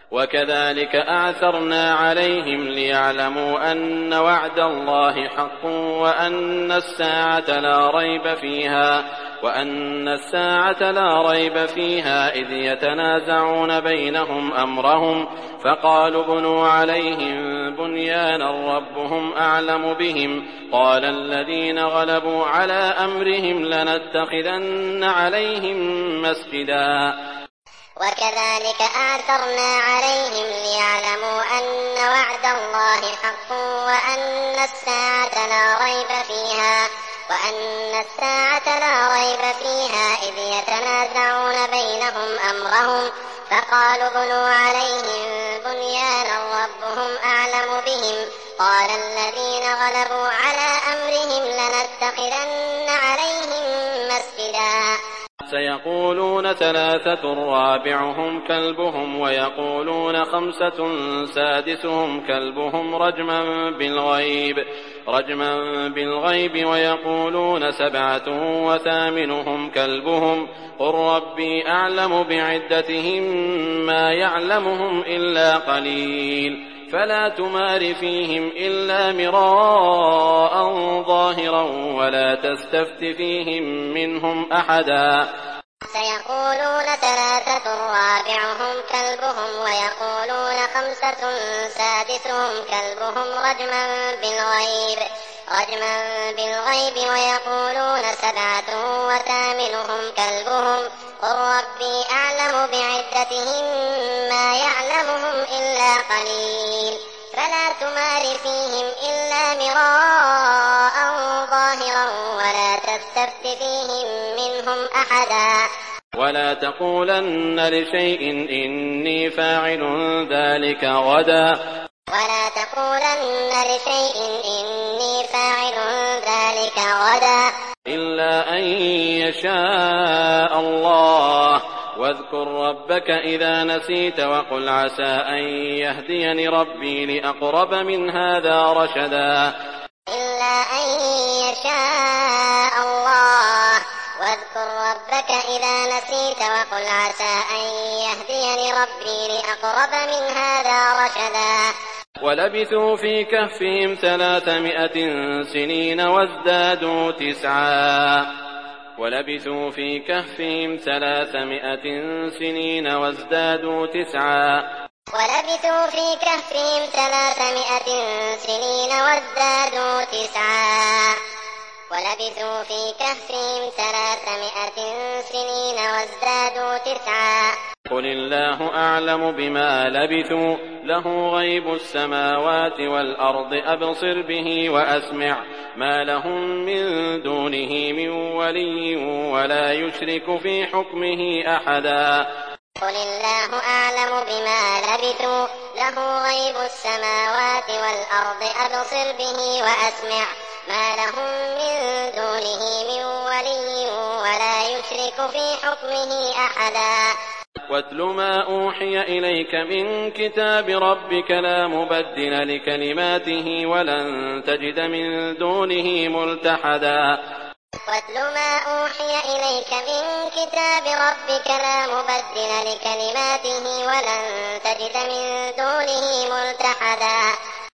وكذلك أعثرنا عليهم ليعلموا أن وعد الله حق وأن الساعة لا ريب فيها إذ يتنازعون بينهم أمرهم فقالوا ابنوا عليهم بنيانا ربهم أعلم بهم قال الذين غلبوا على أمرهم لنتخذن عليهم مسجدا. وكذلك أعثرنا عليهم ليعلموا أن وعد الله حق وأن الساعة لا ريب فيها إذ يتنازعون بينهم أمرهم فقالوا ابنوا عليهم بنيانا ربهم أعلم بهم قال الذين غلبوا على أمرهم لنتخذن عليهم مسجدا. سيقولون 3 رابعهم كلبهم ويقولون 5 سادسهم كلبهم رجما بالغيب ويقولون 7 وثامنهم كلبهم قل ربي أعلم بعدتهم ما يعلمهم إلا قليل فلا تمار فيهم إلا مراء ظاهرا ولا تستفت فيهم منهم أحدا. سيقولون 3 رابعهم كلبهم ويقولون 5 سادسهم كلبهم رجما بالغيب ويقولون 7 وثامنهم كلبهم قل ربي أعلم بعدتهم ما يعلمهم إلا قليل فلا تمار فيهم إلا مراء ظاهرا ولا تستفت فيهم منهم أحدا. ولا تقولن لشيء إني فاعل ذلك غدا إلا أن يشاء الله واذكر ربك إذا نسيت وقل عسى أن يهديني ربي لأقرب من هذا رشدا. إلا أن يشاء الله واذكر ربك إذا نسيت وقل عسى أن يهديني ربي لأقرب من هذا رشدا. ولبثوا في كهفهم 300 سنين وازدادوا 9. ولبثوا في كهفهم 300 سنين وازدادوا 9. ولبثوا في كهفهم 300 سنين وازدادوا 9. ولبثوا في كهفهم 300 سنين وازدادوا 9. قل الله أعلم بما لبثوا له غيب السماوات والأرض أبصر به وأسمع ما لهم من دونه من ولي ولا يشرك في حكمه أحدا. قل الله أعلم بما لبثوا له غيب السماوات والأرض أبصر به وأسمع ما لهم من دونه من ولي ولا يشرك في حكمه أحدا. واتل ما أوحي إليك من كتاب ربك لا مبدل لكلماته ولن تجد من دونه ملتحدا. واتل ما أوحي إليك من كتاب ربك لا مبدل لكلماته ولن تجد من دونه ملتحدا.